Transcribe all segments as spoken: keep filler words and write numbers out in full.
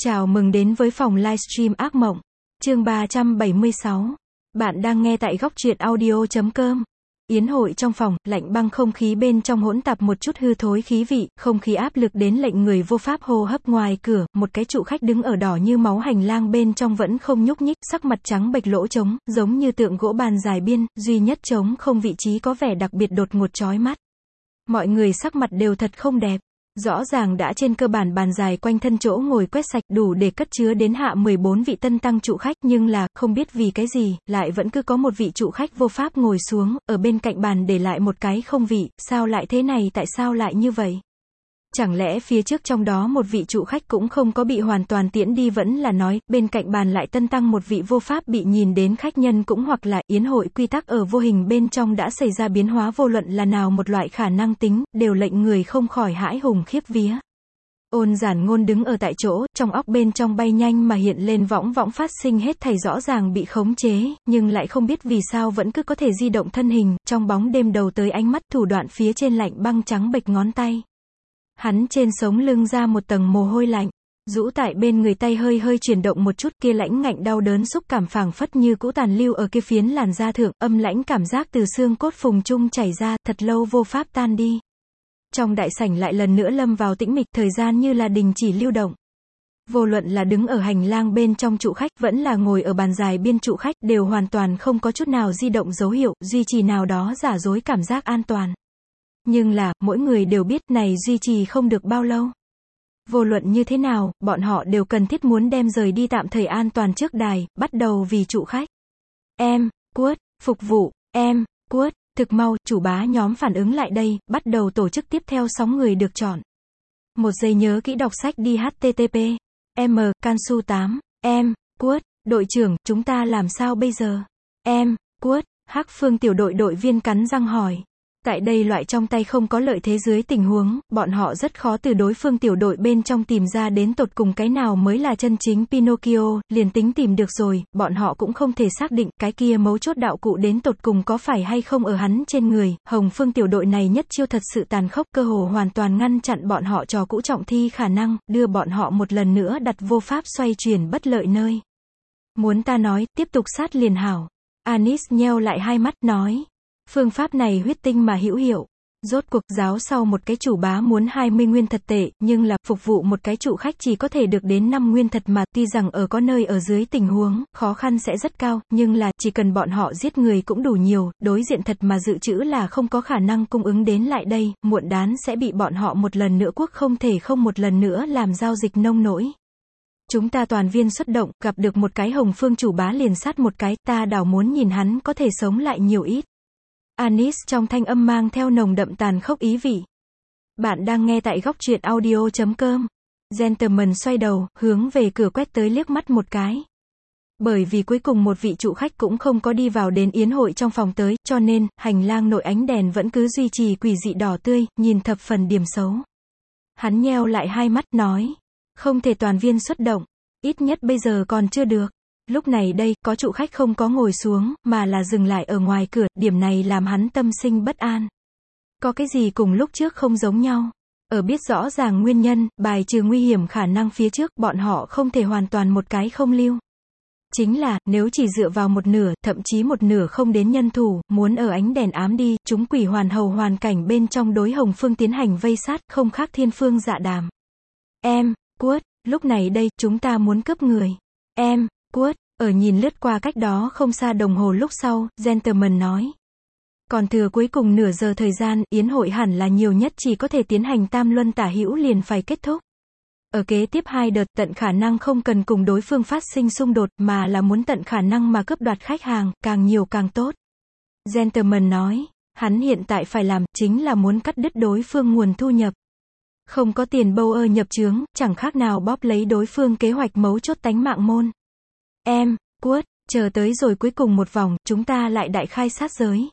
Chào mừng đến với phòng livestream ác mộng. Chương ba trăm bảy mươi sáu. Bạn đang nghe tại góc truyện audio chấm com. Yến hội trong phòng, lạnh băng không khí bên trong hỗn tạp một chút hư thối khí vị, không khí áp lực đến lệnh người vô pháp hô hấp. Ngoài cửa, một cái trụ khách đứng ở đỏ như máu hành lang bên trong vẫn không nhúc nhích, sắc mặt trắng bệch lỗ trống, giống như tượng gỗ bàn dài biên, duy nhất trống không vị trí có vẻ đặc biệt đột ngột chói mắt. Mọi người sắc mặt đều thật không đẹp. Rõ ràng đã trên cơ bản bàn dài quanh thân chỗ ngồi quét sạch đủ để cất chứa đến hạ mười bốn vị tân tăng trụ khách, nhưng là, không biết vì cái gì, lại vẫn cứ có một vị trụ khách vô pháp ngồi xuống, ở bên cạnh bàn để lại một cái không vị, sao lại thế này, tại sao lại như vậy? Chẳng lẽ phía trước trong đó một vị trụ khách cũng không có bị hoàn toàn tiễn đi, vẫn là nói, bên cạnh bàn lại tân tăng một vị vô pháp bị nhìn đến khách nhân, cũng hoặc là, yến hội quy tắc ở vô hình bên trong đã xảy ra biến hóa, vô luận là nào một loại khả năng tính, đều lệnh người không khỏi hãi hùng khiếp vía. Ôn Giản Ngôn đứng ở tại chỗ, trong óc bên trong bay nhanh mà hiện lên võng võng phát sinh hết thảy rõ ràng bị khống chế, nhưng lại không biết vì sao vẫn cứ có thể di động thân hình, trong bóng đêm đầu tới ánh mắt, thủ đoạn phía trên lạnh băng trắng bệch ngón tay. Hắn trên sống lưng ra một tầng mồ hôi lạnh, rũ tại bên người tay hơi hơi chuyển động một chút, kia lãnh ngạnh đau đớn xúc cảm phảng phất như cũ tàn lưu ở kia phiến làn da thượng, âm lãnh cảm giác từ xương cốt phùng trung chảy ra, thật lâu vô pháp tan đi. Trong đại sảnh lại lần nữa lâm vào tĩnh mịch, thời gian như là đình chỉ lưu động. Vô luận là đứng ở hành lang bên trong trụ khách, vẫn là ngồi ở bàn dài biên trụ khách, đều hoàn toàn không có chút nào di động dấu hiệu, duy trì nào đó giả dối cảm giác an toàn. Nhưng là, mỗi người đều biết này duy trì không được bao lâu. Vô luận như thế nào, bọn họ đều cần thiết muốn đem rời đi tạm thời an toàn trước đài, bắt đầu vì trụ khách. Em, cuốt, phục vụ, em, cuốt, thực mau, chủ bá nhóm phản ứng lại đây, bắt đầu tổ chức tiếp theo sóng người được chọn. Một giây nhớ kỹ đọc sách đi hát tê tê pê. M, Cansu tám, em, cuốt, đội trưởng, chúng ta làm sao bây giờ? Em, cuốt, Hắc Phương tiểu đội đội viên cắn răng hỏi. Tại đây loại trong tay không có lợi thế dưới tình huống, bọn họ rất khó từ đối phương tiểu đội bên trong tìm ra đến tột cùng cái nào mới là chân chính Pinocchio, liền tính tìm được rồi, bọn họ cũng không thể xác định cái kia mấu chốt đạo cụ đến tột cùng có phải hay không ở hắn trên người. Hồng Phương tiểu đội này nhất chiêu thật sự tàn khốc, cơ hồ hoàn toàn ngăn chặn bọn họ trò cũ trọng thi khả năng, đưa bọn họ một lần nữa đặt vô pháp xoay chuyển bất lợi nơi. Muốn ta nói, tiếp tục sát liền hảo. Anis nheo lại hai mắt, nói. Phương pháp này huyết tinh mà hữu hiệu. Rốt cuộc giáo sau một cái chủ bá muốn hai mươi nguyên thật tệ, nhưng là, phục vụ một cái trụ khách chỉ có thể được đến năm nguyên thật mà, tuy rằng ở có nơi ở dưới tình huống, khó khăn sẽ rất cao, nhưng là, chỉ cần bọn họ giết người cũng đủ nhiều, đối diện thật mà dự trữ là không có khả năng cung ứng đến lại đây, muộn đán sẽ bị bọn họ một lần nữa quốc không thể không một lần nữa làm giao dịch nông nỗi. Chúng ta toàn viên xuất động, gặp được một cái Hồng Phương chủ bá liền sát một cái, ta đảo muốn nhìn hắn có thể sống lại nhiều ít. Anis trong thanh âm mang theo nồng đậm tàn khốc ý vị. Bạn đang nghe tại góc truyện audio chấm com. Gentleman xoay đầu, hướng về cửa quét tới liếc mắt một cái. Bởi vì cuối cùng một vị trụ khách cũng không có đi vào đến yến hội trong phòng tới, cho nên, hành lang nội ánh đèn vẫn cứ duy trì quỷ dị đỏ tươi, nhìn thập phần điểm xấu. Hắn nheo lại hai mắt, nói. Không thể toàn viên xuất động. Ít nhất bây giờ còn chưa được. Lúc này đây, có trụ khách không có ngồi xuống, mà là dừng lại ở ngoài cửa, điểm này làm hắn tâm sinh bất an. Có cái gì cùng lúc trước không giống nhau? Ở biết rõ ràng nguyên nhân, bài trừ nguy hiểm khả năng phía trước, bọn họ không thể hoàn toàn một cái không lưu. Chính là, nếu chỉ dựa vào một nửa, thậm chí một nửa không đến nhân thủ, muốn ở ánh đèn ám đi, chúng quỷ hoàn hầu hoàn cảnh bên trong đối Hồng Phương tiến hành vây sát, không khác thiên phương dạ đàm. Em, cuốt, lúc này đây, chúng ta muốn cướp người. Em, cuốt, ở nhìn lướt qua cách đó không xa đồng hồ lúc sau, Gentleman nói. Còn thừa cuối cùng nửa giờ thời gian, yến hội hẳn là nhiều nhất chỉ có thể tiến hành tam luân tả hữu liền phải kết thúc. Ở kế tiếp hai đợt, tận khả năng không cần cùng đối phương phát sinh xung đột, mà là muốn tận khả năng mà cướp đoạt khách hàng, càng nhiều càng tốt. Gentleman nói, hắn hiện tại phải làm, chính là muốn cắt đứt đối phương nguồn thu nhập. Không có tiền bâu ơ nhập chướng, chẳng khác nào bóp lấy đối phương kế hoạch mấu chốt tánh mạng môn. Em, cuốt, chờ tới rồi cuối cùng một vòng, chúng ta lại đại khai sát giới.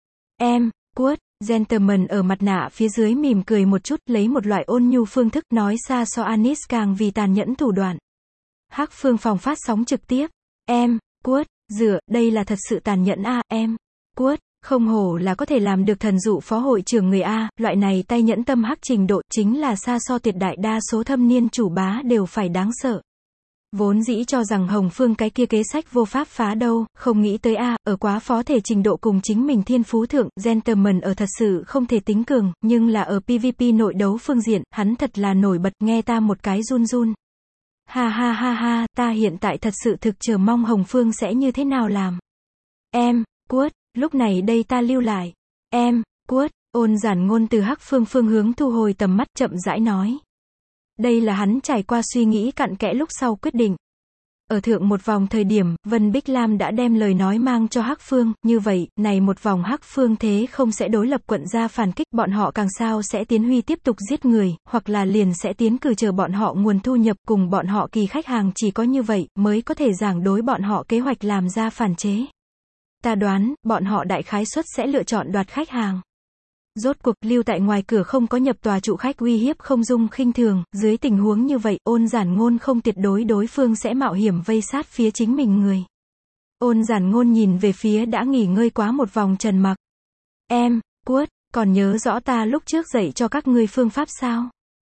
Em, cuốt, Gentleman ở mặt nạ phía dưới mỉm cười một chút, lấy một loại ôn nhu phương thức nói xa so Anis càng vì tàn nhẫn thủ đoạn. Hắc Phương phòng phát sóng trực tiếp. Em, cuốt, dựa, đây là thật sự tàn nhẫn a, em, cuốt, không hổ là có thể làm được thần dụ phó hội trưởng người A, loại này tay nhẫn tâm hắc trình độ, chính là xa so tuyệt đại đa số thâm niên chủ bá đều phải đáng sợ. Vốn dĩ cho rằng Hồng Phương cái kia kế sách vô pháp phá đâu, không nghĩ tới a, ở quá phó thể trình độ cùng chính mình thiên phú thượng, gentleman ở thật sự không thể tính cường, nhưng là ở pê vê pê nội đấu phương diện, hắn thật là nổi bật, nghe ta một cái run run. Ha ha ha ha, ta hiện tại thật sự thực chờ mong Hồng Phương sẽ như thế nào làm. Em, Quất, lúc này đây ta lưu lại. Em, Quất, Ôn Giản Ngôn từ Hắc Phương phương hướng thu hồi tầm mắt chậm rãi nói. Đây là hắn trải qua suy nghĩ cặn kẽ lúc sau quyết định. Ở thượng một vòng thời điểm, Vân Bích Lam đã đem lời nói mang cho Hắc Phương, như vậy, này một vòng Hắc Phương thế không sẽ đối lập quận gia phản kích, bọn họ càng sao sẽ tiến huy tiếp tục giết người, hoặc là liền sẽ tiến cử chờ bọn họ nguồn thu nhập cùng bọn họ kỳ khách hàng, chỉ có như vậy, mới có thể giảng đối bọn họ kế hoạch làm ra phản chế. Ta đoán, bọn họ đại khái suất sẽ lựa chọn đoạt khách hàng. Rốt cuộc, lưu tại ngoài cửa không có nhập tòa trụ khách uy hiếp không dung khinh thường, dưới tình huống như vậy, Ôn Giản Ngôn không tuyệt đối đối phương sẽ mạo hiểm vây sát phía chính mình người. Ôn Giản Ngôn nhìn về phía đã nghỉ ngơi quá một vòng Trần Mặc. Em, Quất, còn nhớ rõ ta lúc trước dạy cho các ngươi phương pháp sao?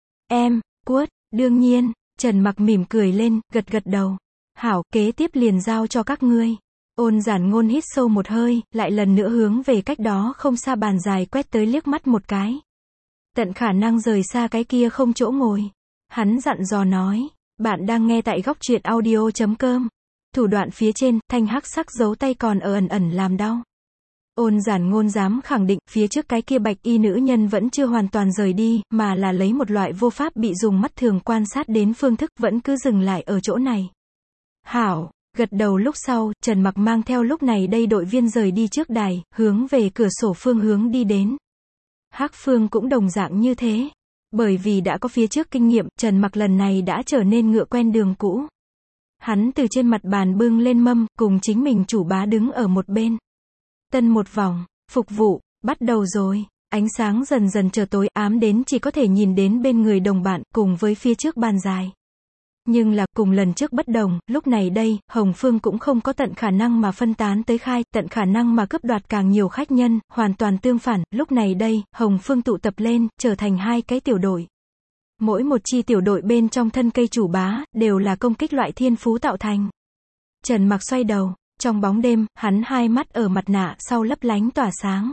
Em, Quất, đương nhiên, Trần Mặc mỉm cười lên, gật gật đầu. Hảo, kế tiếp liền giao cho các ngươi. Ôn Giản Ngôn hít sâu một hơi, lại lần nữa hướng về cách đó không xa bàn dài quét tới liếc mắt một cái. Tận khả năng rời xa cái kia không chỗ ngồi. Hắn dặn dò nói, bạn đang nghe tại góc truyện audio chấm com. Thủ đoạn phía trên, thanh hắc sắc dấu tay còn ở ẩn ẩn làm đau. Ôn Giản Ngôn dám khẳng định, phía trước cái kia bạch y nữ nhân vẫn chưa hoàn toàn rời đi, mà là lấy một loại vô pháp bị dùng mắt thường quan sát đến phương thức vẫn cứ dừng lại ở chỗ này. Hảo. Gật đầu lúc sau, Trần Mặc mang theo lúc này đây đội viên rời đi trước đài, hướng về cửa sổ phương hướng đi đến. Hắc Phương cũng đồng dạng như thế. Bởi vì đã có phía trước kinh nghiệm, Trần Mặc lần này đã trở nên ngựa quen đường cũ. Hắn từ trên mặt bàn bưng lên mâm, cùng chính mình chủ bá đứng ở một bên. Tân một vòng, phục vụ, bắt đầu rồi. Ánh sáng dần dần trở tối, ám đến chỉ có thể nhìn đến bên người đồng bạn, cùng với phía trước bàn dài. Nhưng là, cùng lần trước bất đồng, lúc này đây, Hồng Phương cũng không có tận khả năng mà phân tán tới khai, tận khả năng mà cướp đoạt càng nhiều khách nhân, hoàn toàn tương phản, lúc này đây, Hồng Phương tụ tập lên, trở thành hai cái tiểu đội. Mỗi một chi tiểu đội bên trong thân cây chủ bá, đều là công kích loại thiên phú tạo thành. Trần Mặc xoay đầu, trong bóng đêm, hắn hai mắt ở mặt nạ sau lấp lánh tỏa sáng.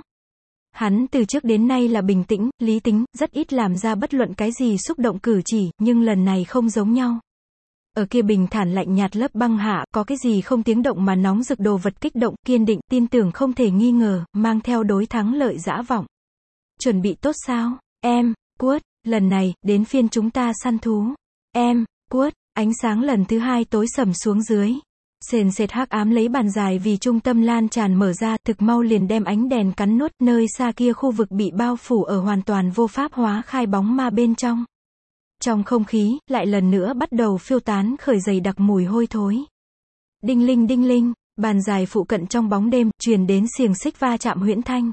Hắn từ trước đến nay là bình tĩnh, lý tính, rất ít làm ra bất luận cái gì xúc động cử chỉ, nhưng lần này không giống nhau. Ở kia bình thản lạnh nhạt lớp băng hạ, có cái gì không tiếng động mà nóng rực đồ vật kích động, kiên định, tin tưởng không thể nghi ngờ, mang theo đối thắng lợi dã vọng. Chuẩn bị tốt sao? Em, Quất, lần này, đến phiên chúng ta săn thú. Em, Quất, ánh sáng lần thứ hai tối sầm xuống dưới. Sền sệt hắc ám lấy bàn dài vì trung tâm lan tràn mở ra, thực mau liền đem ánh đèn cắn nuốt, nơi xa kia khu vực bị bao phủ ở hoàn toàn vô pháp hóa khai bóng ma bên trong. Trong không khí, lại lần nữa bắt đầu phiêu tán khởi dày đặc mùi hôi thối. Đinh linh đinh linh, bàn dài phụ cận trong bóng đêm, truyền đến xiềng xích va chạm huyễn thanh.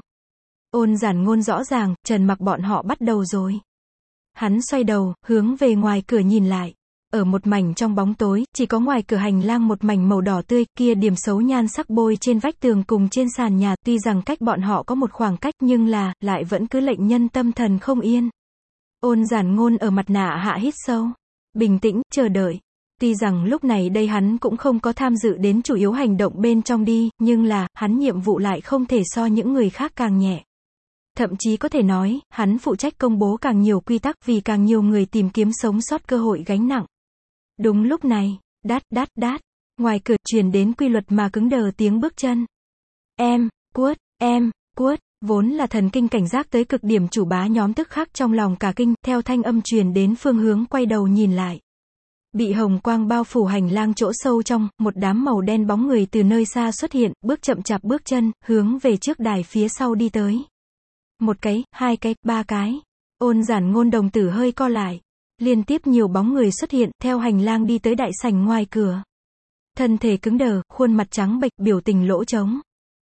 Ôn Giản Ngôn rõ ràng, Trần Mặc bọn họ bắt đầu rồi. Hắn xoay đầu, hướng về ngoài cửa nhìn lại. Ở một mảnh trong bóng tối, chỉ có ngoài cửa hành lang một mảnh màu đỏ tươi, kia điểm xấu nhan sắc bôi trên vách tường cùng trên sàn nhà, tuy rằng cách bọn họ có một khoảng cách nhưng là, lại vẫn cứ lệnh nhân tâm thần không yên. Ôn Giản Ngôn ở mặt nạ hạ hít sâu, bình tĩnh, chờ đợi. Tuy rằng lúc này đây hắn cũng không có tham dự đến chủ yếu hành động bên trong đi, nhưng là, hắn nhiệm vụ lại không thể so những người khác càng nhẹ. Thậm chí có thể nói, hắn phụ trách công bố càng nhiều quy tắc vì càng nhiều người tìm kiếm sống sót cơ hội gánh nặng. Đúng lúc này, đát đát đát, ngoài cửa truyền đến quy luật mà cứng đờ tiếng bước chân. Em, Quất, em, Quất. Vốn là thần kinh cảnh giác tới cực điểm chủ bá nhóm tức khắc trong lòng cả kinh, theo thanh âm truyền đến phương hướng quay đầu nhìn lại. Bị hồng quang bao phủ hành lang chỗ sâu trong, một đám màu đen bóng người từ nơi xa xuất hiện, bước chậm chạp bước chân, hướng về trước đài phía sau đi tới. Một cái, hai cái, ba cái. Ôn Giản Ngôn đồng tử hơi co lại. Liên tiếp nhiều bóng người xuất hiện, theo hành lang đi tới đại sảnh ngoài cửa. Thân thể cứng đờ, khuôn mặt trắng bệch, biểu tình lỗ trống.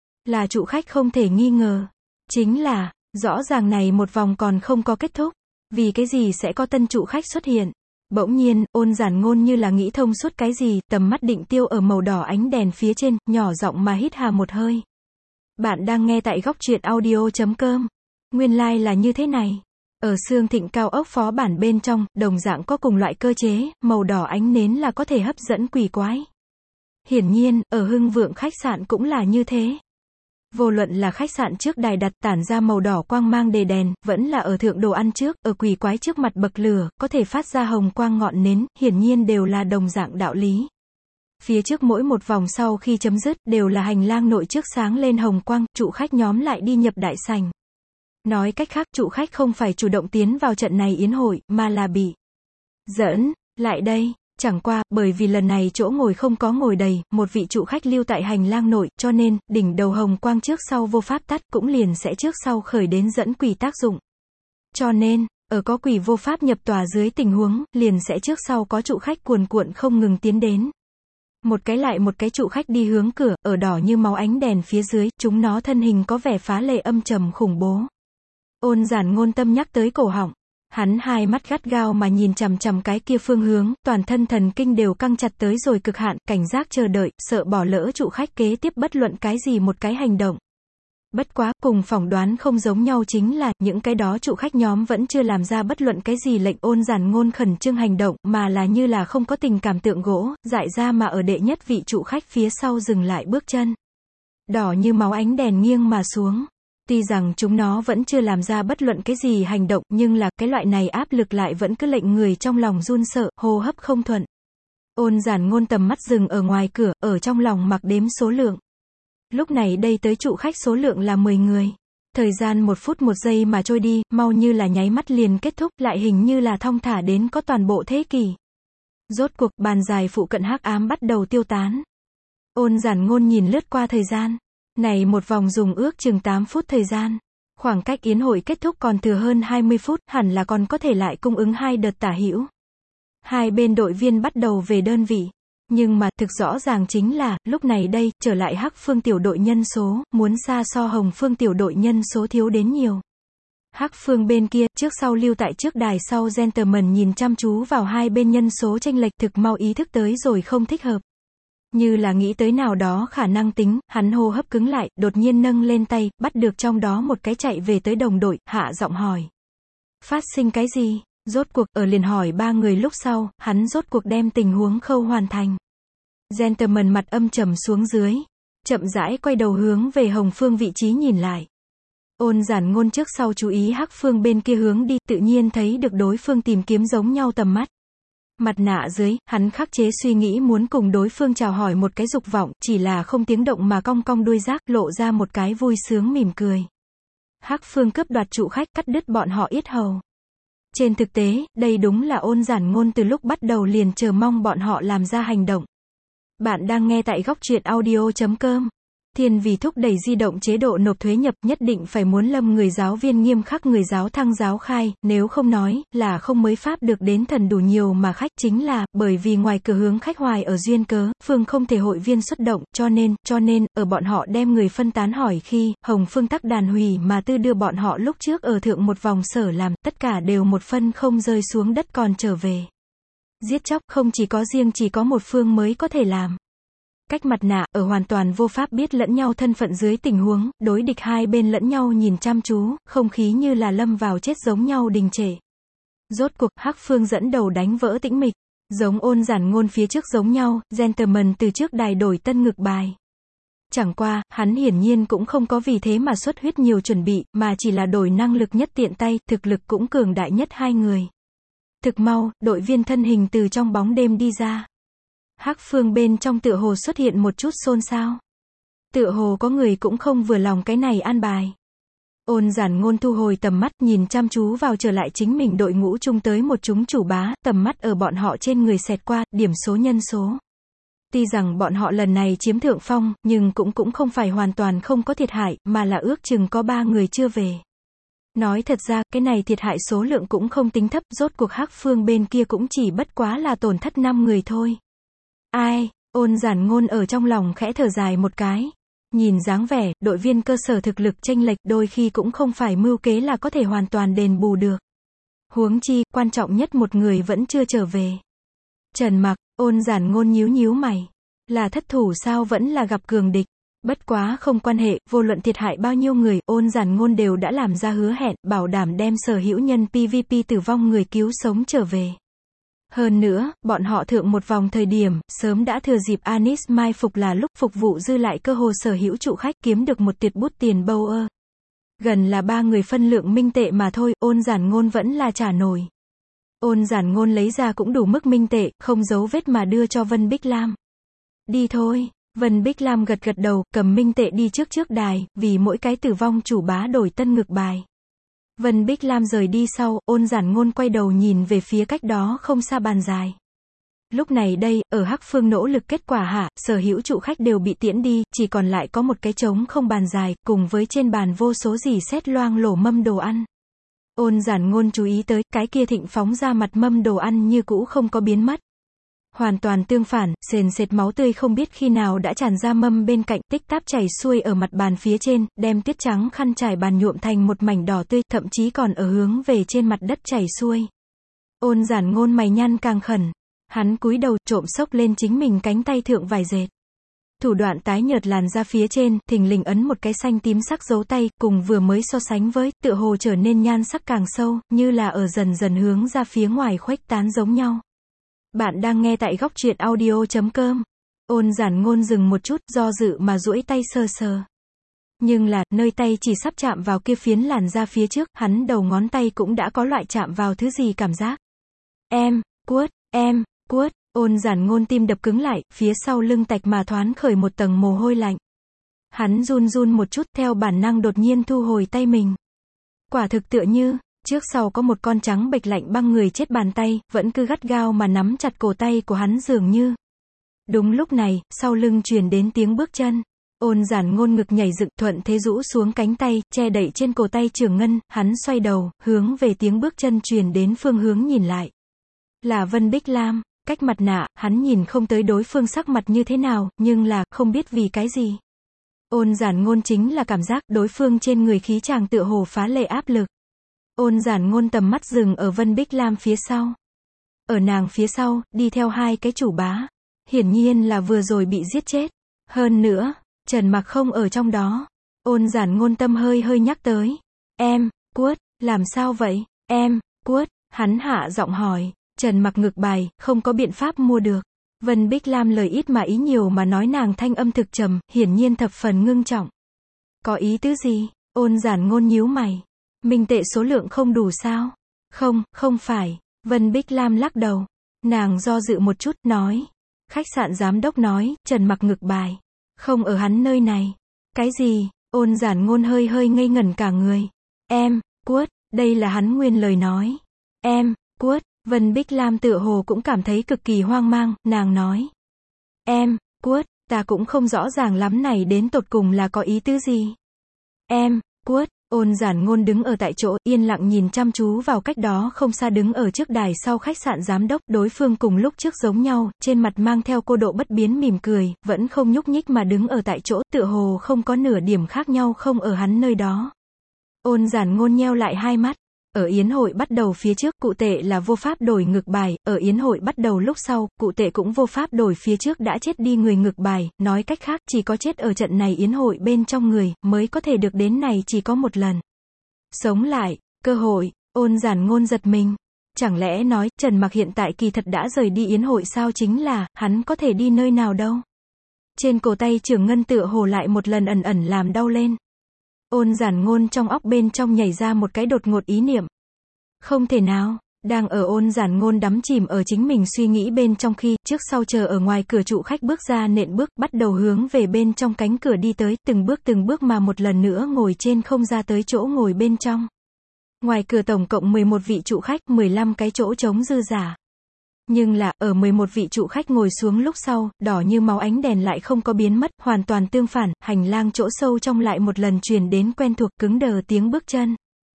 Là trụ khách không thể nghi ngờ. Chính là, rõ ràng này một vòng còn không có kết thúc. Vì cái gì sẽ có tân trụ khách xuất hiện? Bỗng nhiên, Ôn Giản Ngôn như là nghĩ thông suốt cái gì, tầm mắt định tiêu ở màu đỏ ánh đèn phía trên, nhỏ giọng mà hít hà một hơi. Bạn đang nghe tại góc truyện audio chấm com. Nguyên lai like là như thế này. Ở Sương Thịnh cao ốc phó bản bên trong, đồng dạng có cùng loại cơ chế, màu đỏ ánh nến là có thể hấp dẫn quỷ quái. Hiển nhiên, ở Hưng Vượng khách sạn cũng là như thế. Vô luận là khách sạn trước đài đặt tản ra màu đỏ quang mang đề đèn, vẫn là ở thượng đồ ăn trước, ở quỷ quái trước mặt bậc lửa, có thể phát ra hồng quang ngọn nến, hiển nhiên đều là đồng dạng đạo lý. Phía trước mỗi một vòng sau khi chấm dứt, đều là hành lang nội trước sáng lên hồng quang, trụ khách nhóm lại đi nhập đại sảnh. Nói cách khác, trụ khách không phải chủ động tiến vào trận này yến hội, mà là bị dẫn lại đây. Chẳng qua, bởi vì lần này chỗ ngồi không có ngồi đầy, một vị trụ khách lưu tại hành lang nội, cho nên, đỉnh đầu hồng quang trước sau vô pháp tắt, cũng liền sẽ trước sau khởi đến dẫn quỷ tác dụng. Cho nên, ở có quỷ vô pháp nhập tòa dưới tình huống, liền sẽ trước sau có trụ khách cuồn cuộn không ngừng tiến đến. Một cái lại một cái trụ khách đi hướng cửa, ở đỏ như máu ánh đèn phía dưới, chúng nó thân hình có vẻ phá lệ âm trầm khủng bố. Ôn Giản Ngôn tâm nhắc tới cổ họng. Hắn hai mắt gắt gao mà nhìn chằm chằm cái kia phương hướng, toàn thân thần kinh đều căng chặt tới rồi cực hạn, cảnh giác chờ đợi, sợ bỏ lỡ trụ khách kế tiếp bất luận cái gì một cái hành động. Bất quá, cùng phỏng đoán không giống nhau chính là, những cái đó trụ khách nhóm vẫn chưa làm ra bất luận cái gì lệnh Ôn Giản Ngôn khẩn trương hành động, mà là như là không có tình cảm tượng gỗ, dại ra mà ở đệ nhất vị trụ khách phía sau dừng lại bước chân. Đỏ như máu ánh đèn nghiêng mà xuống. Tuy rằng chúng nó vẫn chưa làm ra bất luận cái gì hành động, nhưng là, cái loại này áp lực lại vẫn cứ lệnh người trong lòng run sợ, hô hấp không thuận. Ôn Giản Ngôn tầm mắt dừng ở ngoài cửa, ở trong lòng mặc đếm số lượng. Lúc này đây tới trụ khách số lượng là mười người. Thời gian một phút một giây mà trôi đi, mau như là nháy mắt liền kết thúc, lại hình như là thong thả đến có toàn bộ thế kỷ. Rốt cuộc, bàn dài phụ cận hắc ám bắt đầu tiêu tán. Ôn Giản Ngôn nhìn lướt qua thời gian. Này một vòng dùng ước chừng tám phút thời gian. Khoảng cách yến hội kết thúc còn thừa hơn hai mươi phút, hẳn là còn có thể lại cung ứng hai đợt tả hữu. Hai bên đội viên bắt đầu về đơn vị. Nhưng mà, thực rõ ràng chính là, lúc này đây, trở lại Hắc Phương tiểu đội nhân số, muốn xa so Hồng Phương tiểu đội nhân số thiếu đến nhiều. Hắc Phương bên kia, trước sau lưu tại trước đài sau gentleman nhìn chăm chú vào hai bên nhân số chênh lệch, thực mau ý thức tới rồi không thích hợp. Như là nghĩ tới nào đó khả năng tính, hắn hô hấp cứng lại, đột nhiên nâng lên tay, bắt được trong đó một cái chạy về tới đồng đội, hạ giọng hỏi. Phát sinh cái gì? Rốt cuộc, ở liền hỏi ba người lúc sau, hắn rốt cuộc đem tình huống khâu hoàn thành. Gentleman mặt âm trầm xuống dưới, chậm rãi quay đầu hướng về Hồng Phương vị trí nhìn lại. Ôn Giản Ngôn trước sau chú ý Hắc Phương bên kia hướng đi, tự nhiên thấy được đối phương tìm kiếm giống nhau tầm mắt. Mặt nạ dưới, hắn khắc chế suy nghĩ muốn cùng đối phương chào hỏi một cái dục vọng, chỉ là không tiếng động mà cong cong đuôi rác, lộ ra một cái vui sướng mỉm cười. Hắc Phương cướp đoạt trụ khách, cắt đứt bọn họ yết hầu. Trên thực tế, đây đúng là Ôn Giản Ngôn từ lúc bắt đầu liền chờ mong bọn họ làm ra hành động. Bạn đang nghe tại góc truyện audio chấm com. Thiên vì thúc đẩy di động chế độ nộp thuế nhập, nhất định phải muốn lâm người giáo viên nghiêm khắc người giáo thăng giáo khai, nếu không nói, là không mới pháp được đến thần đủ nhiều mà khách, chính là, bởi vì ngoài cửa hướng khách hoài ở duyên cớ, Phương không thể hội viên xuất động, cho nên, cho nên, ở bọn họ đem người phân tán hỏi khi, Hồng Phương tắc đàn hủy mà tư đưa bọn họ lúc trước ở thượng một vòng sở làm, tất cả đều một phân không rơi xuống đất còn trở về. Giết chóc, không chỉ có riêng chỉ có một phương mới có thể làm. Cách mặt nạ, ở hoàn toàn vô pháp biết lẫn nhau thân phận dưới tình huống, đối địch hai bên lẫn nhau nhìn chăm chú, không khí như là lâm vào chết giống nhau đình trệ. Rốt cuộc, Hắc Phương dẫn đầu đánh vỡ tĩnh mịch. Giống Ôn Giản Ngôn phía trước giống nhau, gentleman từ trước đài đổi tân ngực bài. Chẳng qua, hắn hiển nhiên cũng không có vì thế mà xuất huyết nhiều chuẩn bị, mà chỉ là đổi năng lực nhất tiện tay, thực lực cũng cường đại nhất hai người. Thực mau, đội viên thân hình từ trong bóng đêm đi ra. Hắc Phương bên trong tựa hồ xuất hiện một chút xôn xao. Tựa hồ có người cũng không vừa lòng cái này an bài. Ôn Giản Ngôn thu hồi tầm mắt, nhìn chăm chú vào trở lại chính mình đội ngũ chung tới một chúng chủ bá, tầm mắt ở bọn họ trên người xẹt qua, điểm số nhân số. Tuy rằng bọn họ lần này chiếm thượng phong, nhưng cũng cũng không phải hoàn toàn không có thiệt hại, mà là ước chừng có ba người chưa về. Nói thật ra, cái này thiệt hại số lượng cũng không tính thấp, rốt cuộc Hắc Phương bên kia cũng chỉ bất quá là tổn thất năm người thôi. Ai, Ôn Giản Ngôn ở trong lòng khẽ thở dài một cái. Nhìn dáng vẻ, đội viên cơ sở thực lực chênh lệch đôi khi cũng không phải mưu kế là có thể hoàn toàn đền bù được. Huống chi, quan trọng nhất một người vẫn chưa trở về. Trần Mặc, Ôn Giản Ngôn nhíu nhíu mày. Là thất thủ sao vẫn là gặp cường địch? Bất quá không quan hệ, vô luận thiệt hại bao nhiêu người, Ôn Giản Ngôn đều đã làm ra hứa hẹn, bảo đảm đem sở hữu nhân pê vê pê tử vong người cứu sống trở về. Hơn nữa, bọn họ thượng một vòng thời điểm, sớm đã thừa dịp Anis mai phục là lúc phục vụ dư lại cơ hồ sở hữu trụ khách kiếm được một tuyệt bút tiền bâu ơ. Gần là ba người phân lượng minh tệ mà thôi, Ôn Giản Ngôn vẫn là trả nổi. Ôn Giản Ngôn lấy ra cũng đủ mức minh tệ, không giấu vết mà đưa cho Vân Bích Lam. Đi thôi. Vân Bích Lam gật gật đầu, cầm minh tệ đi trước trước đài, vì mỗi cái tử vong chủ bá đổi tân ngực bài. Vân Bích Lam rời đi sau, Ôn Giản Ngôn quay đầu nhìn về phía cách đó không xa bàn dài. Lúc này đây, ở Hắc Phương nỗ lực kết quả hạ, sở hữu trụ khách đều bị tiễn đi, chỉ còn lại có một cái trống không bàn dài, cùng với trên bàn vô số dì xét loang lổ mâm đồ ăn. Ôn Giản Ngôn chú ý tới, cái kia thịnh phóng ra mặt mâm đồ ăn như cũ không có biến mất. Hoàn toàn tương phản, sền sệt máu tươi không biết khi nào đã tràn ra mâm bên cạnh, tích táp chảy xuôi ở mặt bàn phía trên, đem tuyết trắng khăn trải bàn nhuộm thành một mảnh đỏ tươi, thậm chí còn ở hướng về trên mặt đất chảy xuôi. Ôn Giản Ngôn mày nhăn càng khẩn. Hắn cúi đầu, trộm xốc lên chính mình cánh tay thượng vải dệt. Thủ đoạn tái nhợt làn ra phía trên, thình lình ấn một cái xanh tím sắc dấu tay, cùng vừa mới so sánh với, tựa hồ trở nên nhan sắc càng sâu, như là ở dần dần hướng ra phía ngoài khuếch tán giống nhau. Bạn đang nghe tại góc truyện audio chấm com. Ôn Giản Ngôn dừng một chút, do dự mà duỗi tay sờ sờ. Nhưng là, nơi tay chỉ sắp chạm vào kia phiến làn da phía trước, hắn đầu ngón tay cũng đã có loại chạm vào thứ gì cảm giác. Em, cuốt, em, cuốt, Ôn Giản Ngôn tim đập cứng lại, phía sau lưng tạch mà thoáng khởi một tầng mồ hôi lạnh. Hắn run run một chút, theo bản năng đột nhiên thu hồi tay mình. Quả thực tựa như, trước sau có một con trắng bệch lạnh băng người chết bàn tay, vẫn cứ gắt gao mà nắm chặt cổ tay của hắn dường như. Đúng lúc này, sau lưng truyền đến tiếng bước chân. Ôn Giản Ngôn ngực nhảy dựng, thuận thế rũ xuống cánh tay, che đậy trên cổ tay Trường Ngân, hắn xoay đầu, hướng về tiếng bước chân truyền đến phương hướng nhìn lại. Là Vân Bích Lam, cách mặt nạ, hắn nhìn không tới đối phương sắc mặt như thế nào, nhưng là, không biết vì cái gì. Ôn Giản Ngôn chính là cảm giác, đối phương trên người khí chàng tựa hồ phá lệ áp lực. Ôn Giản Ngôn tầm mắt dừng ở Vân Bích Lam phía sau. Ở nàng phía sau, đi theo hai cái chủ bá. Hiển nhiên là vừa rồi bị giết chết. Hơn nữa, Trần Mặc không ở trong đó. Ôn Giản Ngôn tâm hơi hơi nhắc tới. Em, cuốt, làm sao vậy? Em, cuốt, hắn hạ giọng hỏi. Trần Mặc ngực bài, không có biện pháp mua được. Vân Bích Lam lời ít mà ý nhiều mà nói, nàng thanh âm thực trầm, hiển nhiên thập phần ngưng trọng. Có ý tứ gì? Ôn Giản Ngôn nhíu mày. Minh tệ số lượng không đủ sao? Không, không phải. Vân Bích Lam lắc đầu. Nàng do dự một chút, nói. Khách sạn giám đốc nói, Trần Mặc ngực bài. Không ở hắn nơi này. Cái gì? Ôn Giản Ngôn hơi hơi ngây ngẩn cả người. Em, cuốt, đây là hắn nguyên lời nói. Em, cuốt, Vân Bích Lam tựa hồ cũng cảm thấy cực kỳ hoang mang, nàng nói. Em, cuốt, ta cũng không rõ ràng lắm này đến tột cùng là có ý tứ gì. Em, cuốt, Ôn Giản Ngôn đứng ở tại chỗ, yên lặng nhìn chăm chú vào cách đó không xa đứng ở trước đài sau khách sạn giám đốc, đối phương cùng lúc trước giống nhau, trên mặt mang theo cô độ bất biến mỉm cười, vẫn không nhúc nhích mà đứng ở tại chỗ, tựa hồ không có nửa điểm khác nhau không ở hắn nơi đó. Ôn Giản Ngôn nheo lại hai mắt. Ở yến hội bắt đầu phía trước, cụ tệ là vô pháp đổi ngực bài, ở yến hội bắt đầu lúc sau, cụ tệ cũng vô pháp đổi phía trước đã chết đi người ngực bài, nói cách khác, chỉ có chết ở trận này yến hội bên trong người, mới có thể được đến này chỉ có một lần. Sống lại, cơ hội, Ôn Giản Ngôn giật mình. Chẳng lẽ nói, Trần Mặc hiện tại kỳ thật đã rời đi yến hội sao, chính là, hắn có thể đi nơi nào đâu. Trên cổ tay Trường Ngân tựa hồ lại một lần ẩn ẩn làm đau lên. Ôn Giản Ngôn trong óc bên trong nhảy ra một cái đột ngột ý niệm. Không thể nào, đang ở Ôn Giản Ngôn đắm chìm ở chính mình suy nghĩ bên trong khi, trước sau chờ ở ngoài cửa trụ khách bước ra nện bước, bắt đầu hướng về bên trong cánh cửa đi tới, từng bước từng bước mà một lần nữa ngồi trên không ra tới chỗ ngồi bên trong. Ngoài cửa tổng cộng mười một vị trụ khách, mười lăm cái chỗ trống dư giả. Nhưng là, ở mười một vị trụ khách ngồi xuống lúc sau, đỏ như máu ánh đèn lại không có biến mất, hoàn toàn tương phản, hành lang chỗ sâu trong lại một lần truyền đến quen thuộc cứng đờ tiếng bước chân.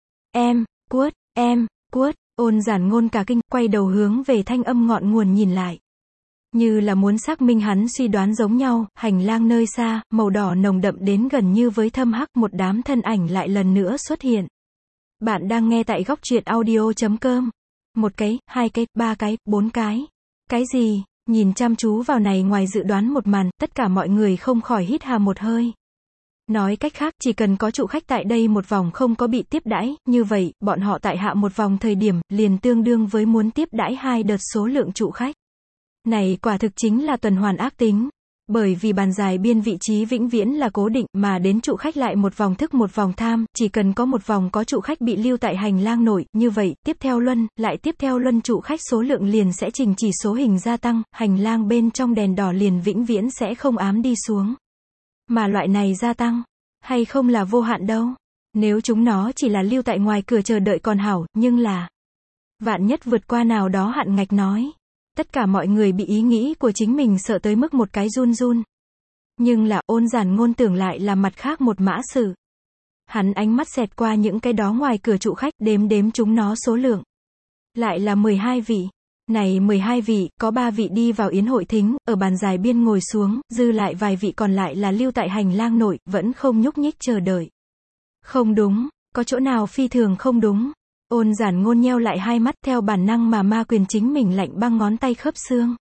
Em, cuốt, em, cuốt, Ôn Giản Ngôn cả kinh, quay đầu hướng về thanh âm ngọn nguồn nhìn lại. Như là muốn xác minh hắn suy đoán giống nhau, hành lang nơi xa, màu đỏ nồng đậm đến gần như với thâm hắc, một đám thân ảnh lại lần nữa xuất hiện. Bạn đang nghe tại góc truyện audio chấm com. Một cái, hai cái, ba cái, bốn cái. Cái gì? Nhìn chăm chú vào này ngoài dự đoán một màn, tất cả mọi người không khỏi hít hà một hơi. Nói cách khác, chỉ cần có trụ khách tại đây một vòng không có bị tiếp đãi, như vậy, bọn họ tại hạ một vòng thời điểm, liền tương đương với muốn tiếp đãi hai đợt số lượng trụ khách. Này quả thực chính là tuần hoàn ác tính. Bởi vì bàn dài biên vị trí vĩnh viễn là cố định, mà đến trụ khách lại một vòng thức một vòng tham, chỉ cần có một vòng có trụ khách bị lưu tại hành lang nội, như vậy, tiếp theo luân, lại tiếp theo luân trụ khách số lượng liền sẽ trình chỉ số hình gia tăng, hành lang bên trong đèn đỏ liền vĩnh viễn sẽ không ám đi xuống. Mà loại này gia tăng, hay không là vô hạn đâu. Nếu chúng nó chỉ là lưu tại ngoài cửa chờ đợi còn hảo, nhưng là vạn nhất vượt qua nào đó hạn ngạch nói. Tất cả mọi người bị ý nghĩ của chính mình sợ tới mức một cái run run. Nhưng là, Ôn Giản Ngôn tưởng lại là mặt khác một mã sự. Hắn ánh mắt xẹt qua những cái đó ngoài cửa trụ khách, đếm đếm chúng nó số lượng. Lại là mười hai vị. Này mười hai vị, có ba vị đi vào yến hội thính, ở bàn dài biên ngồi xuống, dư lại vài vị còn lại là lưu tại hành lang nội, vẫn không nhúc nhích chờ đợi. Không đúng, có chỗ nào phi thường không đúng. Ôn Giản Ngôn nheo lại hai mắt, theo bản năng mà ma quyền chính mình lạnh băng ngón tay khớp xương.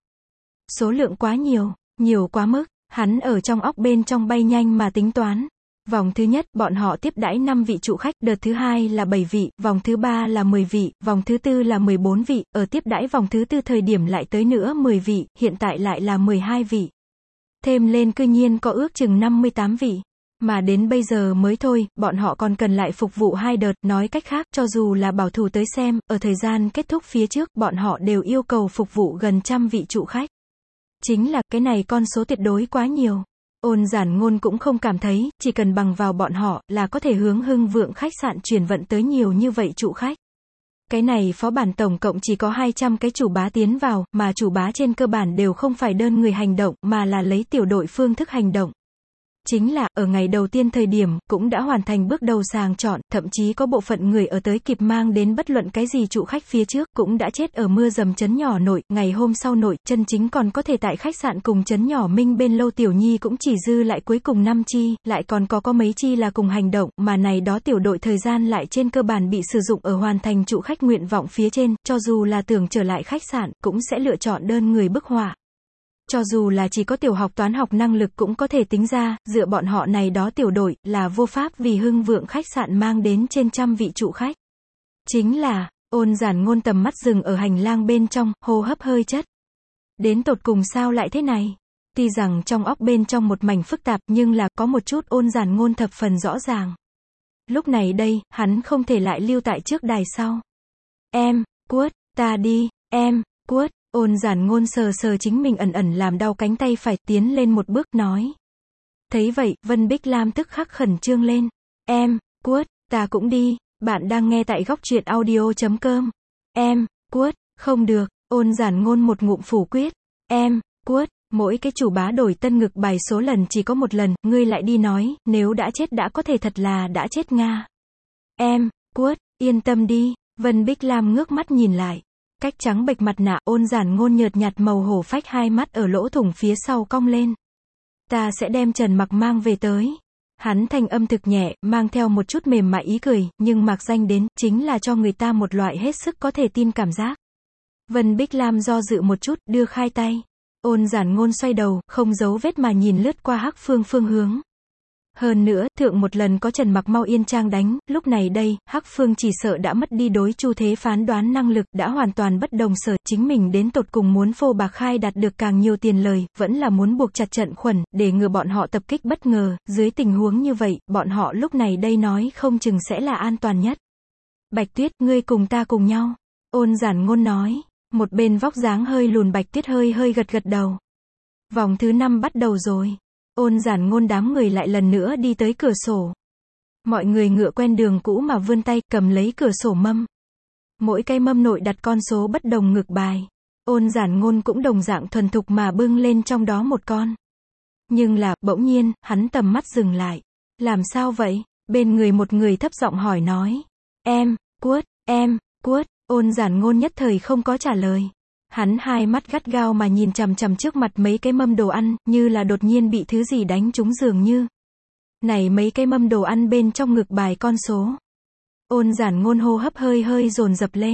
Số lượng quá nhiều, nhiều quá mức, hắn ở trong óc bên trong bay nhanh mà tính toán. Vòng thứ nhất, bọn họ tiếp đãi năm vị trụ khách, đợt thứ hai là bảy vị, vòng thứ ba là mười vị, vòng thứ tư là mười bốn vị, ở tiếp đãi vòng thứ tư thời điểm lại tới nữa mười vị, hiện tại lại là mười hai vị. Thêm lên cư nhiên có ước chừng năm mươi tám vị. Mà đến bây giờ mới thôi, bọn họ còn cần lại phục vụ hai đợt, nói cách khác, cho dù là bảo thủ tới xem, ở thời gian kết thúc phía trước, bọn họ đều yêu cầu phục vụ gần trăm vị trụ khách. Chính là, cái này con số tuyệt đối quá nhiều. Ôn Giản Ngôn cũng không cảm thấy, chỉ cần bằng vào bọn họ, là có thể hướng Hưng Vượng khách sạn chuyển vận tới nhiều như vậy trụ khách. Cái này phó bản tổng cộng chỉ có hai trăm cái chủ bá tiến vào, mà chủ bá trên cơ bản đều không phải đơn người hành động, mà là lấy tiểu đội phương thức hành động. Chính là, ở ngày đầu tiên thời điểm, cũng đã hoàn thành bước đầu sàng chọn, thậm chí có bộ phận người ở tới kịp mang đến bất luận cái gì trụ khách phía trước, cũng đã chết ở mưa dầm chấn nhỏ nội, ngày hôm sau nội, chân chính còn có thể tại khách sạn cùng chấn nhỏ Minh bên Lâu Tiểu Nhi cũng chỉ dư lại cuối cùng năm chi, lại còn có có mấy chi là cùng hành động, mà này đó tiểu đội thời gian lại trên cơ bản bị sử dụng ở hoàn thành trụ khách nguyện vọng phía trên, cho dù là tưởng trở lại khách sạn, cũng sẽ lựa chọn đơn người bức họa. Cho dù là chỉ có tiểu học toán học năng lực cũng có thể tính ra, dựa bọn họ này đó tiểu đội, là vô pháp vì Hưng Vượng khách sạn mang đến trên trăm vị trụ khách. Chính là, Ôn Giản Ngôn tầm mắt dừng ở hành lang bên trong, hô hấp hơi chất. Đến tột cùng sao lại thế này? Tuy rằng trong óc bên trong một mảnh phức tạp, nhưng là, có một chút Ôn Giản Ngôn thập phần rõ ràng. Lúc này đây, hắn không thể lại lưu tại trước đài sau. Em, Cuốt, ta đi, em, Cuốt. Ôn Giản Ngôn sờ sờ chính mình ẩn ẩn làm đau cánh tay phải, tiến lên một bước, nói. Thấy vậy, Vân Bích Lam tức khắc khẩn trương lên. Em, Cuốt, ta cũng đi, bạn đang nghe tại góc truyện audio chấm com. Em, Cuốt, không được, Ôn Giản Ngôn một ngụm phủ quyết. Em, Cuốt, mỗi cái chủ bá đổi tân ngực bài số lần chỉ có một lần, ngươi lại đi nói, nếu đã chết đã có thể thật là đã chết Nga. Em, Cuốt, yên tâm đi, Vân Bích Lam ngước mắt nhìn lại. Cách trắng bệch mặt nạ, Ôn Giản Ngôn nhợt nhạt màu hổ phách hai mắt ở lỗ thủng phía sau cong lên. Ta sẽ đem Trần Mặc mang về tới. Hắn thanh âm thực nhẹ, mang theo một chút mềm mại ý cười, nhưng mặc danh đến, chính là cho người ta một loại hết sức có thể tin cảm giác. Vân Bích Lam do dự một chút, đưa khai tay. Ôn Giản Ngôn xoay đầu, không giấu vết mà nhìn lướt qua Hắc Phương phương hướng. Hơn nữa, thượng một lần có Trần Mặc mau yên trang đánh, lúc này đây, Hắc Phương chỉ sợ đã mất đi đối Chu Thế phán đoán năng lực, đã hoàn toàn bất đồng sở, chính mình đến tột cùng muốn phô bạc khai đạt được càng nhiều tiền lời, vẫn là muốn buộc chặt trận khuẩn, để ngừa bọn họ tập kích bất ngờ, dưới tình huống như vậy, bọn họ lúc này đây nói không chừng sẽ là an toàn nhất. Bạch Tuyết, ngươi cùng ta cùng nhau. Ôn Giản Ngôn nói, một bên vóc dáng hơi lùn Bạch Tuyết hơi hơi gật gật đầu. Vòng thứ năm bắt đầu rồi. Ôn Giản Ngôn đám người lại lần nữa đi tới cửa sổ. Mọi người ngựa quen đường cũ mà vươn tay, cầm lấy cửa sổ mâm. Mỗi cái mâm nội đặt con số bất đồng ngược bài. Ôn Giản Ngôn cũng đồng dạng thuần thục mà bưng lên trong đó một con. Nhưng là, bỗng nhiên, hắn tầm mắt dừng lại. Làm sao vậy? Bên người một người thấp giọng hỏi nói. Em, Cuốt, em, Cuốt. Ôn Giản Ngôn nhất thời không có trả lời. Hắn hai mắt gắt gao mà nhìn chằm chằm trước mặt mấy cái mâm đồ ăn, như là đột nhiên bị thứ gì đánh trúng dường như. Này mấy cái mâm đồ ăn bên trong ngực bài con số. Ôn Giản Ngôn hô hấp hơi hơi dồn dập lên.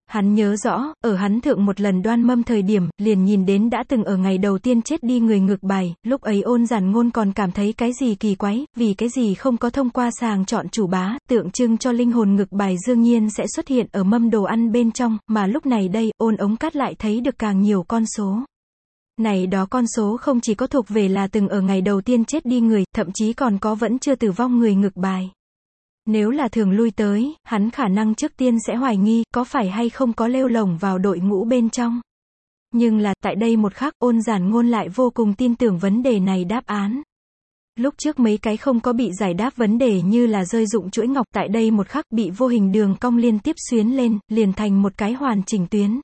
Hắn nhớ rõ, ở hắn thượng một lần đoan mâm thời điểm, liền nhìn đến đã từng ở ngày đầu tiên chết đi người ngược bài, lúc ấy Ôn Giản Ngôn còn cảm thấy cái gì kỳ quái, vì cái gì không có thông qua sàng chọn chủ bá, tượng trưng cho linh hồn ngược bài đương nhiên sẽ xuất hiện ở mâm đồ ăn bên trong, mà lúc này đây, Ôn Ống Cát lại thấy được càng nhiều con số. Này đó con số không chỉ có thuộc về là từng ở ngày đầu tiên chết đi người, thậm chí còn có vẫn chưa tử vong người ngược bài. Nếu là thường lui tới, hắn khả năng trước tiên sẽ hoài nghi, có phải hay không có lêu lổng vào đội ngũ bên trong. Nhưng là, tại đây một khắc, Ôn Giản Ngôn lại vô cùng tin tưởng vấn đề này đáp án. Lúc trước mấy cái không có bị giải đáp vấn đề như là rơi dụng chuỗi ngọc, tại đây một khắc bị vô hình đường cong liên tiếp xuyến lên, liền thành một cái hoàn chỉnh tuyến.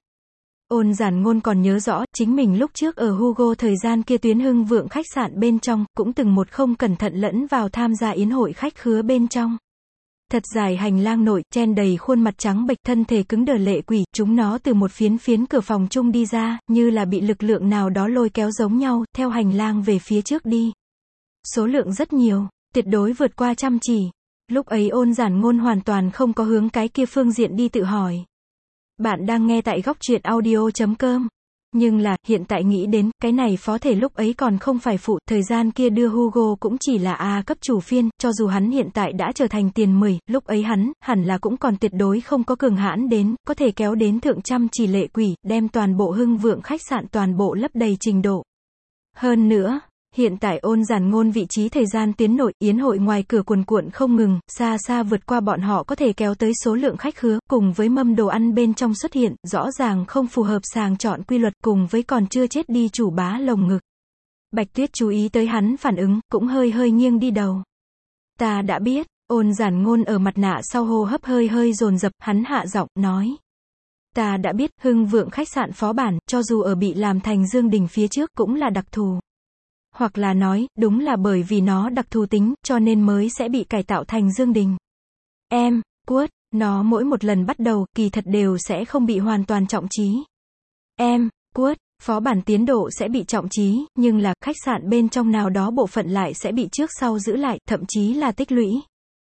Ôn Giản Ngôn còn nhớ rõ, chính mình lúc trước ở Hugo thời gian kia tuyến Hưng Vượng khách sạn bên trong, cũng từng một không cẩn thận lẫn vào tham gia yến hội khách khứa bên trong. Thật dài hành lang nội, chen đầy khuôn mặt trắng bệch, thân thể cứng đờ lệ quỷ, chúng nó từ một phiến phiến cửa phòng chung đi ra, như là bị lực lượng nào đó lôi kéo giống nhau, theo hành lang về phía trước đi. Số lượng rất nhiều, tuyệt đối vượt qua trăm chỉ. Lúc ấy Ôn Giản Ngôn hoàn toàn không có hướng cái kia phương diện đi tự hỏi. Bạn đang nghe tại góc truyện audio chấm com. Nhưng là, hiện tại nghĩ đến, cái này phó thể lúc ấy còn không phải phụ, thời gian kia đưa Hugo cũng chỉ là A cấp chủ phiên, cho dù hắn hiện tại đã trở thành tiền mười, lúc ấy hắn, hẳn là cũng còn tuyệt đối không có cường hãn đến, có thể kéo đến thượng trăm chỉ lệ quỷ, đem toàn bộ Hưng Vượng khách sạn toàn bộ lấp đầy trình độ. Hơn nữa, hiện tại Ôn Giản Ngôn vị trí thời gian tiến nội, yến hội ngoài cửa cuồn cuộn không ngừng, xa xa vượt qua bọn họ có thể kéo tới số lượng khách khứa, cùng với mâm đồ ăn bên trong xuất hiện, rõ ràng không phù hợp sàng chọn quy luật, cùng với còn chưa chết đi chủ bá lồng ngực. Bạch Tuyết chú ý tới hắn phản ứng, cũng hơi hơi nghiêng đi đầu. Ta đã biết, Ôn Giản Ngôn ở mặt nạ sau hô hấp hơi hơi dồn dập, hắn hạ giọng, nói. Ta đã biết, Hưng Vượng khách sạn phó bản, cho dù ở bị làm thành Dương Đình phía trước, cũng là đặc thù. Hoặc là nói, đúng là bởi vì nó đặc thù tính, cho nên mới sẽ bị cải tạo thành Dương Đình. Em, Quất, nó mỗi một lần bắt đầu, kỳ thật đều sẽ không bị hoàn toàn trọng trí. Em, Quất, phó bản tiến độ sẽ bị trọng trí, nhưng là, khách sạn bên trong nào đó bộ phận lại sẽ bị trước sau giữ lại, thậm chí là tích lũy.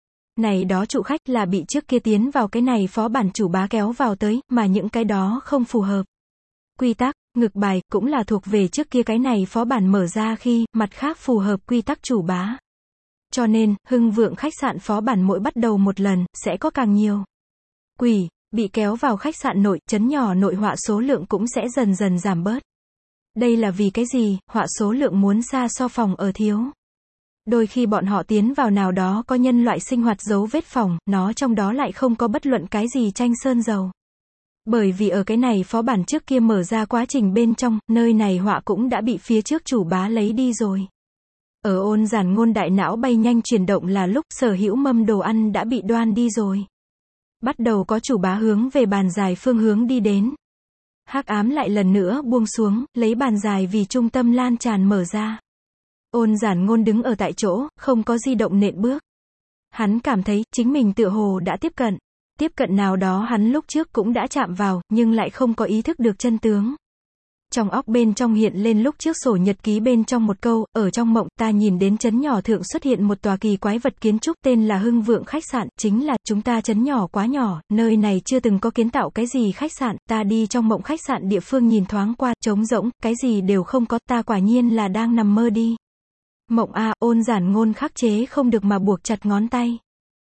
Này đó trụ khách là bị trước kia tiến vào cái này phó bản chủ bá kéo vào tới, mà những cái đó không phù hợp. Quy tắc, ngược bài, cũng là thuộc về trước kia cái này phó bản mở ra khi, mặt khác phù hợp quy tắc chủ bá. Cho nên, Hưng Vượng khách sạn phó bản mỗi bắt đầu một lần, sẽ có càng nhiều quỷ, bị kéo vào khách sạn nội, chấn nhỏ nội họa số lượng cũng sẽ dần dần giảm bớt. Đây là vì cái gì, họa số lượng muốn xa so phòng ở thiếu. Đôi khi bọn họ tiến vào nào đó có nhân loại sinh hoạt dấu vết phòng, nó trong đó lại không có bất luận cái gì tranh sơn dầu. Bởi vì ở cái này phó bản trước kia mở ra quá trình bên trong, nơi này họa cũng đã bị phía trước chủ bá lấy đi rồi. Ở Ôn Giản Ngôn đại não bay nhanh chuyển động là lúc sở hữu mâm đồ ăn đã bị đoan đi rồi. Bắt đầu có chủ bá hướng về bàn dài phương hướng đi đến. Hắc ám lại lần nữa buông xuống, lấy bàn dài vì trung tâm lan tràn mở ra. Ôn Giản Ngôn đứng ở tại chỗ, không có di động nện bước. Hắn cảm thấy, chính mình tựa hồ đã tiếp cận. Tiếp cận nào đó hắn lúc trước cũng đã chạm vào, nhưng lại không có ý thức được chân tướng. Trong óc bên trong hiện lên lúc trước sổ nhật ký bên trong một câu, ở trong mộng, ta nhìn đến trấn nhỏ thượng xuất hiện một tòa kỳ quái vật kiến trúc tên là Hưng Vượng khách sạn, chính là, chúng ta trấn nhỏ quá nhỏ, nơi này chưa từng có kiến tạo cái gì khách sạn, ta đi trong mộng khách sạn địa phương nhìn thoáng qua, trống rỗng, cái gì đều không có, ta quả nhiên là đang nằm mơ đi. Mộng a, Ôn Giản Ngôn khắc chế không được mà buộc chặt ngón tay.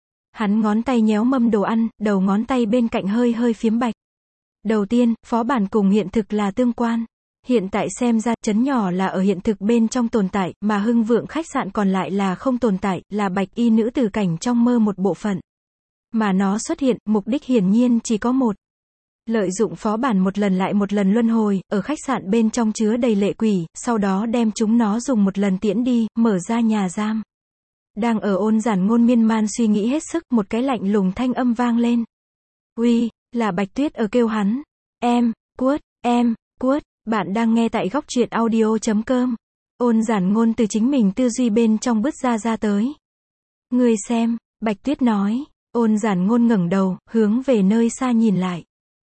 Hắn ngón tay nhéo mâm đồ ăn, đầu ngón tay bên cạnh hơi hơi phiếm bạch. Đầu tiên, phó bản cùng hiện thực là tương quan. Hiện tại xem ra, trấn nhỏ là ở hiện thực bên trong tồn tại, mà Hưng Vượng khách sạn còn lại là không tồn tại, là bạch y nữ tử cảnh trong mơ một bộ phận. Mà nó xuất hiện, mục đích hiển nhiên chỉ có một. Lợi dụng phó bản một lần lại một lần luân hồi, ở khách sạn bên trong chứa đầy lệ quỷ, sau đó đem chúng nó dùng một lần tiễn đi, mở ra nhà giam. Đang ở Ôn Giản Ngôn miên man suy nghĩ hết sức, một cái lạnh lùng thanh âm vang lên. Uy, là Bạch Tuyết ở kêu hắn. Em, Quất, em, Quất, bạn đang nghe tại góc truyện audio chấm com. Ôn Giản Ngôn từ chính mình tư duy bên trong bứt ra ra tới. Ngươi xem, Bạch Tuyết nói. Ôn Giản Ngôn ngẩng đầu, hướng về nơi xa nhìn lại.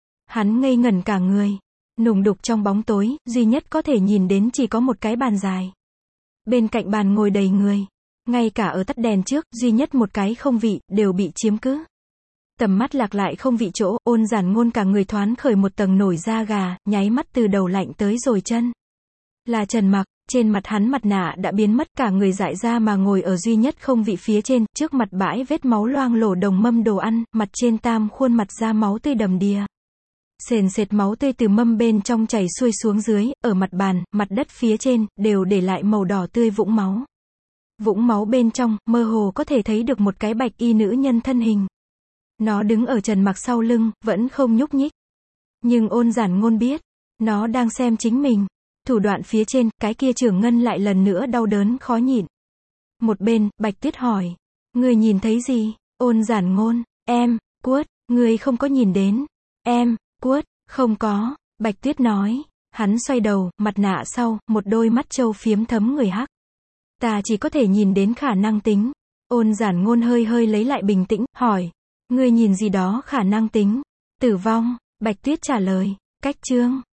Hắn ngây ngẩn cả người. Nùng đục trong bóng tối, duy nhất có thể nhìn đến chỉ có một cái bàn dài. Bên cạnh bàn ngồi đầy người. Ngay cả ở tắt đèn trước, duy nhất một cái không vị, đều bị chiếm cứ. Tầm mắt lạc lại không vị chỗ, Ôn Giản Ngôn cả người thoáng khởi một tầng nổi da gà, nháy mắt từ đầu lạnh tới rồi chân. Là Trần Mặc, trên mặt hắn mặt nạ đã biến mất, cả người dại ra mà ngồi ở duy nhất không vị phía trên, trước mặt bãi vết máu loang lổ đồng mâm đồ ăn, mặt trên tam khuôn mặt ra máu tươi đầm đìa. Sền sệt máu tươi từ mâm bên trong chảy xuôi xuống dưới, ở mặt bàn, mặt đất phía trên, đều để lại màu đỏ tươi vũng máu. Vũng máu bên trong, mơ hồ có thể thấy được một cái bạch y nữ nhân thân hình. Nó đứng ở Trần Mặc sau lưng, vẫn không nhúc nhích. Nhưng Ôn Giản Ngôn biết, nó đang xem chính mình. Thủ đoạn phía trên, cái kia Trưởng Ngân lại lần nữa đau đớn khó nhịn. Một bên, Bạch Tuyết hỏi, người nhìn thấy gì? Ôn Giản Ngôn, em, Cuốt, người không có nhìn đến. Em, Cuốt, không có. Bạch Tuyết nói, hắn xoay đầu, mặt nạ sau, một đôi mắt trâu phiếm thấm người hắc. Ta chỉ có thể nhìn đến khả năng tính. Ôn Giản Ngôn hơi hơi lấy lại bình tĩnh, hỏi, người nhìn gì đó khả năng tính? Tử vong. Bạch Tuyết trả lời, cách chương.